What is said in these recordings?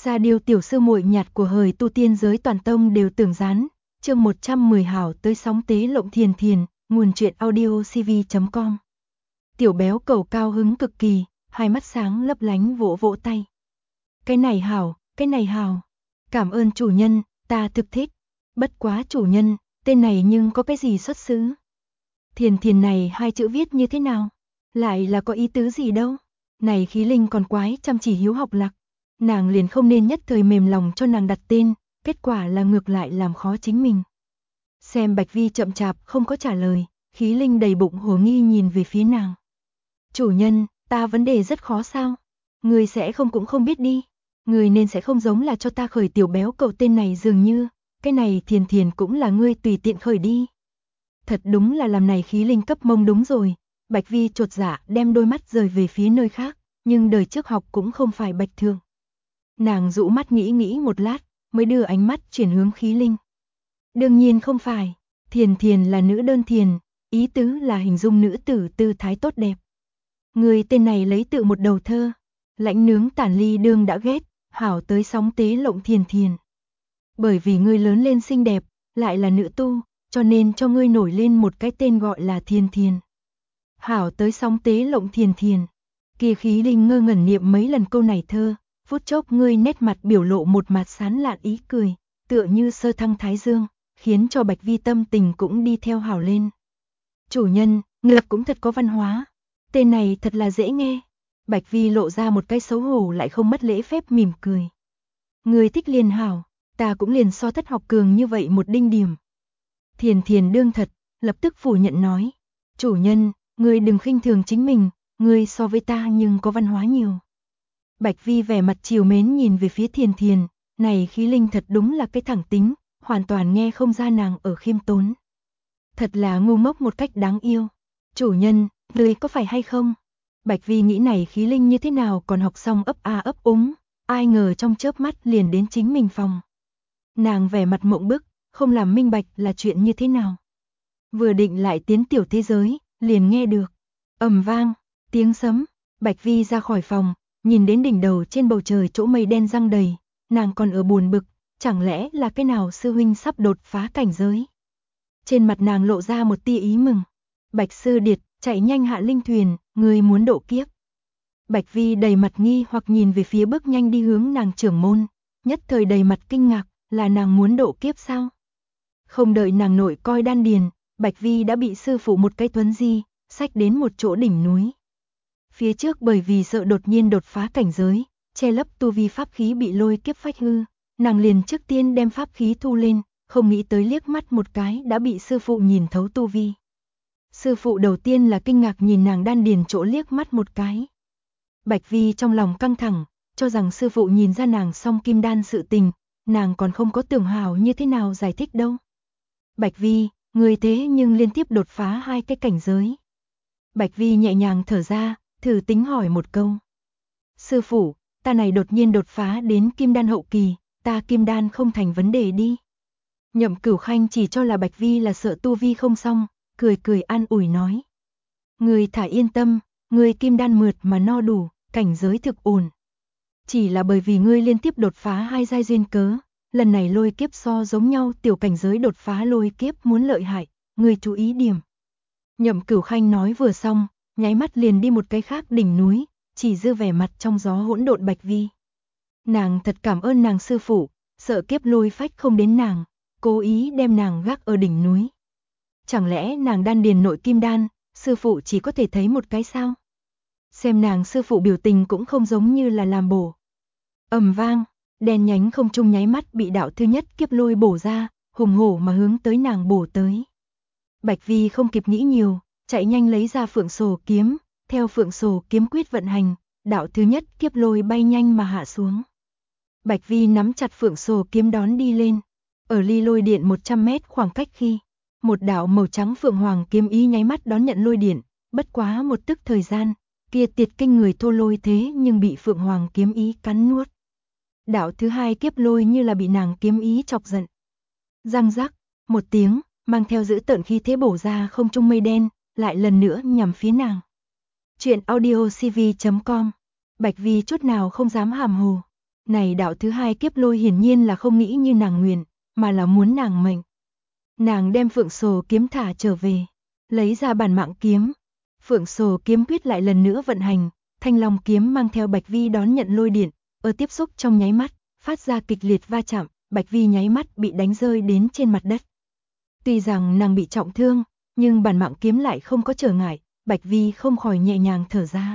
Sa Điêu tiểu sư muội nhạt của hời tu tiên giới toàn tông đều tưởng gián. Chương 110 hảo tới sóng tế lộng thiền thiền, nguồn truyện audio cv.com. Tiểu béo cầu cao hứng cực kỳ, hai mắt sáng lấp lánh vỗ vỗ tay. Cái này hảo, cái này hảo. Cảm ơn chủ nhân, ta thực thích. Bất quá chủ nhân, tên này nhưng có cái gì xuất xứ? Thiền thiền này hai chữ viết như thế nào? Lại là có ý tứ gì đâu? Này khí linh còn quái chăm chỉ hiếu học lạc. Nàng liền không nên nhất thời mềm lòng cho nàng đặt tên, kết quả là ngược lại làm khó chính mình. Xem Bạch Vi chậm chạp không có trả lời, khí linh đầy bụng hồ nghi nhìn về phía nàng. Chủ nhân, ta vấn đề rất khó sao? Người sẽ không cũng không biết đi. Người nên sẽ không giống là cho ta khởi tiểu béo cầu tên này dường như, cái này thiền thiền cũng là ngươi tùy tiện khởi đi. Thật đúng là làm này khí linh cấp mông đúng rồi. Bạch Vi chột dạ đem đôi mắt rời về phía nơi khác, nhưng đời trước học cũng không phải bạch thường. Nàng dụ mắt nghĩ một lát, mới đưa ánh mắt chuyển hướng khí linh. Đương nhiên không phải, thiền thiền là nữ đơn thiền, ý tứ là hình dung nữ tử tư thái tốt đẹp. Người tên này lấy tự một đầu thơ, lãnh nướng tản ly đương đã ghét, hảo tới sóng tế lộng thiền thiền. Bởi vì ngươi lớn lên xinh đẹp, lại là nữ tu, cho nên cho ngươi nổi lên một cái tên gọi là thiền thiền. Hảo tới sóng tế lộng thiền thiền. Kia khí linh ngơ ngẩn niệm mấy lần câu này thơ, phút chốc ngươi nét mặt biểu lộ một mặt sán lạn ý cười, tựa như sơ thăng thái dương, khiến cho Bạch Vi tâm tình cũng đi theo hảo lên. Chủ nhân, ngươi cũng thật có văn hóa. Tên này thật là dễ nghe. Bạch Vi lộ ra một cái xấu hổ lại không mất lễ phép mỉm cười. Ngươi thích liền hảo, ta cũng liền so thất học cường như vậy một đinh điểm. Thiền thiền đương thật, lập tức phủ nhận nói. Chủ nhân, ngươi đừng khinh thường chính mình, ngươi so với ta nhưng có văn hóa nhiều. Bạch Vi vẻ mặt trìu mến nhìn về phía thiền thiền, này khí linh thật đúng là cái thẳng tính, hoàn toàn nghe không ra nàng ở khiêm tốn. Thật là ngu ngốc một cách đáng yêu. Chủ nhân, ngươi có phải hay không? Bạch Vi nghĩ này khí linh như thế nào còn học xong ấp a ấp úng, ai ngờ trong chớp mắt liền đến chính mình phòng. Nàng vẻ mặt mộng bức, không làm minh bạch là chuyện như thế nào. Vừa định lại tiến tiểu thế giới, liền nghe được ầm vang, tiếng sấm. Bạch Vi ra khỏi phòng, nhìn đến đỉnh đầu trên bầu trời chỗ mây đen giăng đầy, nàng còn ở buồn bực, chẳng lẽ là cái nào sư huynh sắp đột phá cảnh giới. Trên mặt nàng lộ ra một tia ý mừng. Bạch sư điệt, chạy nhanh hạ linh thuyền, người muốn độ kiếp. Bạch Vi đầy mặt nghi hoặc nhìn về phía bước nhanh đi hướng nàng trưởng môn, nhất thời đầy mặt kinh ngạc, là nàng muốn độ kiếp sao? Không đợi nàng nội coi đan điền, Bạch Vi đã bị sư phụ một cái tuấn di, xách đến một chỗ đỉnh núi. Phía trước bởi vì sợ đột nhiên đột phá cảnh giới, che lấp tu vi pháp khí bị lôi kiếp phách hư, nàng liền trước tiên đem pháp khí thu lên, không nghĩ tới liếc mắt một cái đã bị sư phụ nhìn thấu tu vi. Sư phụ đầu tiên là kinh ngạc nhìn nàng đan điền chỗ liếc mắt một cái. Bạch Vi trong lòng căng thẳng, cho rằng sư phụ nhìn ra nàng song kim đan sự tình, nàng còn không có tưởng hào như thế nào giải thích đâu. Bạch Vi, người thế nhưng liên tiếp đột phá hai cái cảnh giới. Bạch Vi nhẹ nhàng thở ra, thử tính hỏi một câu. Sư phụ, ta này đột nhiên đột phá đến kim đan hậu kỳ, ta kim đan không thành vấn đề đi. Nhậm Cửu Khanh chỉ cho là Bạch Vi là sợ tu vi không xong, cười cười an ủi nói. Người thả yên tâm, người kim đan mượt mà no đủ, cảnh giới thực ổn. Chỉ là bởi vì ngươi liên tiếp đột phá hai giai duyên cớ, lần này lôi kiếp so giống nhau tiểu cảnh giới đột phá lôi kiếp muốn lợi hại, ngươi chú ý điểm. Nhậm Cửu Khanh nói vừa xong, nháy mắt liền đi một cái khác đỉnh núi, chỉ dư vẻ mặt trong gió hỗn độn Bạch Vi. Nàng thật cảm ơn nàng sư phụ, sợ kiếp lôi phách không đến nàng, cố ý đem nàng gác ở đỉnh núi. Chẳng lẽ nàng đan điền nội kim đan, sư phụ chỉ có thể thấy một cái sao? Xem nàng sư phụ biểu tình cũng không giống như là làm bổ. Ầm vang, đen nhánh không trung nháy mắt bị đạo thứ nhất kiếp lôi bổ ra, hùng hổ mà hướng tới nàng bổ tới. Bạch Vi không kịp nghĩ nhiều, chạy nhanh lấy ra Phượng Sổ kiếm, theo Phượng Sổ kiếm quyết vận hành, đạo thứ nhất kiếp lôi bay nhanh mà hạ xuống. Bạch Vi nắm chặt Phượng Sổ kiếm đón đi lên, ở ly lôi điện 100 mét khoảng cách khi, một đạo màu trắng phượng hoàng kiếm ý nháy mắt đón nhận lôi điện, bất quá một tức thời gian, kia tiệt kinh người thô lôi thế nhưng bị phượng hoàng kiếm ý cắn nuốt. Đạo thứ hai kiếp lôi như là bị nàng kiếm ý chọc giận. Răng rắc, một tiếng, mang theo dữ tợn khí thế bổ ra không trung mây đen, lại lần nữa nhằm phía nàng. Chuyện audio cv.com. Bạch Vi chút nào không dám hàm hồ. Này đạo thứ hai kiếp lôi hiển nhiên là không nghĩ như nàng nguyện, mà là muốn nàng mệnh. Nàng đem Phượng Sồ kiếm thả trở về, lấy ra bản mạng kiếm. Phượng Sồ kiếm quyết lại lần nữa vận hành, Thanh Long kiếm mang theo Bạch Vi đón nhận lôi điện, ở tiếp xúc trong nháy mắt, phát ra kịch liệt va chạm, Bạch Vi nháy mắt bị đánh rơi đến trên mặt đất. Tuy rằng nàng bị trọng thương, nhưng bản mạng kiếm lại không có trở ngại, Bạch Vi không khỏi nhẹ nhàng thở ra.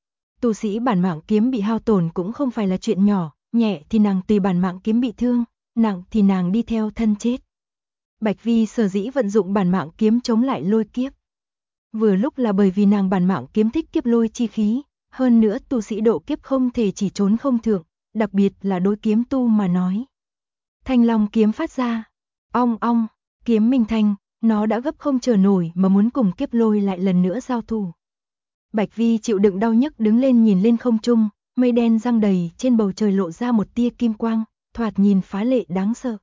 Tu sĩ bản mạng kiếm bị hao tổn cũng không phải là chuyện nhỏ, nhẹ thì nàng tùy bản mạng kiếm bị thương, nặng thì nàng đi theo thân chết. Bạch Vi sở dĩ vận dụng bản mạng kiếm chống lại lôi kiếp. Vừa lúc là bởi vì nàng bản mạng kiếm thích kiếp lôi chi khí, hơn nữa tu sĩ độ kiếp không thể chỉ trốn không thượng, đặc biệt là đối kiếm tu mà nói. Thanh Long kiếm phát ra, ong ong, kiếm minh thanh, nó đã gấp không chờ nổi mà muốn cùng kiếp lôi lại lần nữa giao thủ. Bạch Vi chịu đựng đau nhức đứng lên nhìn lên không trung, mây đen giăng đầy trên bầu trời lộ ra một tia kim quang, thoạt nhìn phá lệ đáng sợ.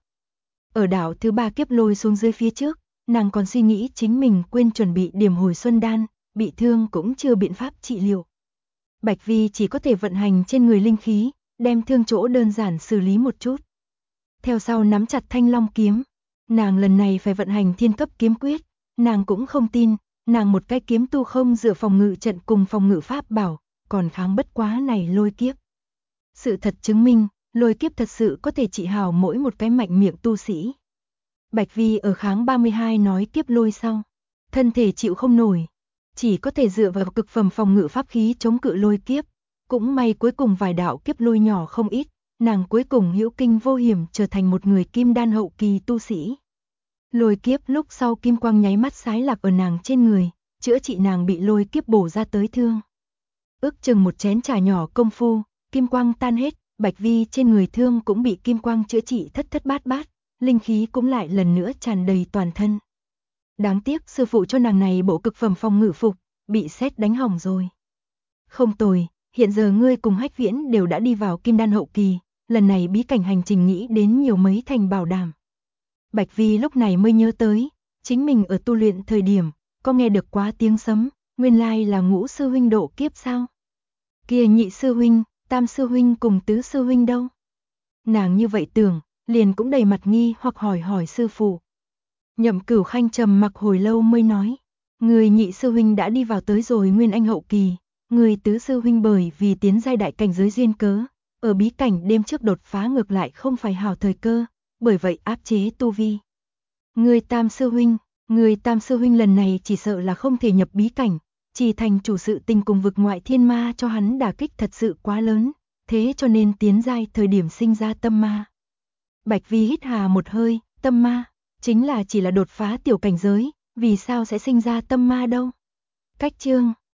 Ở đảo thứ ba kiếp lôi xuống dưới phía trước, nàng còn suy nghĩ chính mình quên chuẩn bị điểm hồi xuân đan, bị thương cũng chưa biện pháp trị liệu. Bạch Vi chỉ có thể vận hành trên người linh khí, đem thương chỗ đơn giản xử lý một chút. Theo sau nắm chặt Thanh Long kiếm, nàng lần này phải vận hành thiên cấp kiếm quyết, nàng cũng không tin, nàng một cái kiếm tu không dựa phòng ngự trận cùng phòng ngự pháp bảo, còn kháng bất quá này lôi kiếp. Sự thật chứng minh, lôi kiếp thật sự có thể trị hào mỗi một cái mạnh miệng tu sĩ. Bạch Vi ở kháng 32 nói kiếp lôi sau, thân thể chịu không nổi, chỉ có thể dựa vào cực phẩm phòng ngự pháp khí chống cự lôi kiếp. Cũng may cuối cùng vài đạo kiếp lôi nhỏ không ít, nàng cuối cùng hữu kinh vô hiểm trở thành một người kim đan hậu kỳ tu sĩ. Lôi kiếp lúc sau kim quang nháy mắt sái lạc ở nàng trên người, chữa trị nàng bị lôi kiếp bổ ra tới thương. Ước chừng một chén trà nhỏ công phu, kim quang tan hết, Bạch Vi trên người thương cũng bị kim quang chữa trị thất thất bát bát, linh khí cũng lại lần nữa tràn đầy toàn thân. Đáng tiếc sư phụ cho nàng này bộ cực phẩm phòng ngự phục, bị sét đánh hỏng rồi. Không tồi, hiện giờ ngươi cùng Hách Viễn đều đã đi vào kim đan hậu kỳ, lần này bí cảnh hành trình nghĩ đến nhiều mấy thành bảo đảm. Bạch Vi lúc này mới nhớ tới, chính mình ở tu luyện thời điểm, có nghe được quá tiếng sấm, nguyên lai là Ngũ sư huynh độ kiếp sao? Kia Nhị sư huynh, Tam sư huynh cùng Tứ sư huynh đâu? Nàng như vậy tưởng, liền cũng đầy mặt nghi hoặc hỏi sư phụ. Nhậm Cửu Khanh trầm mặc hồi lâu mới nói, người Nhị sư huynh đã đi vào tới rồi nguyên anh hậu kỳ, người Tứ sư huynh bởi vì tiến giai đại cảnh giới duyên cớ, ở bí cảnh đêm trước đột phá ngược lại không phải hảo thời cơ, bởi vậy áp chế tu vi. Người Tam sư huynh lần này chỉ sợ là không thể nhập bí cảnh, chỉ thành chủ sự tình cùng vực ngoại thiên ma cho hắn đả kích thật sự quá lớn, thế cho nên tiến giai thời điểm sinh ra tâm ma. Bạch Vi hít hà một hơi, tâm ma, chính là chỉ là đột phá tiểu cảnh giới, vì sao sẽ sinh ra tâm ma đâu? Cách chương